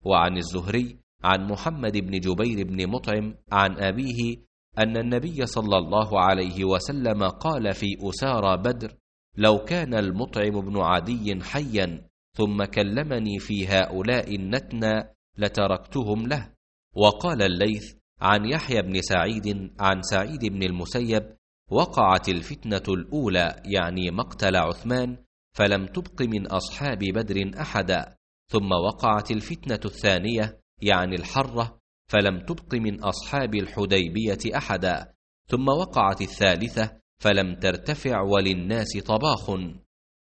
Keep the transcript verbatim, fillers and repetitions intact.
وعن الزهري عن محمد بن جبير بن مطعم عن أبيه أن النبي صلى الله عليه وسلم قال في أسارى بدر: لو كان المطعم بن عدي حيا ثم كلمني في هؤلاء النتنى لتركتهم له. وقال الليث عن يحيى بن سعيد عن سعيد بن المسيب: وقعت الفتنة الأولى يعني مقتل عثمان فلم تبق من أصحاب بدر أحدا، ثم وقعت الفتنة الثانية يعني الحرة فلم تبق من أصحاب الحديبية أحدا، ثم وقعت الثالثة فلم ترتفع وللناس طباخ.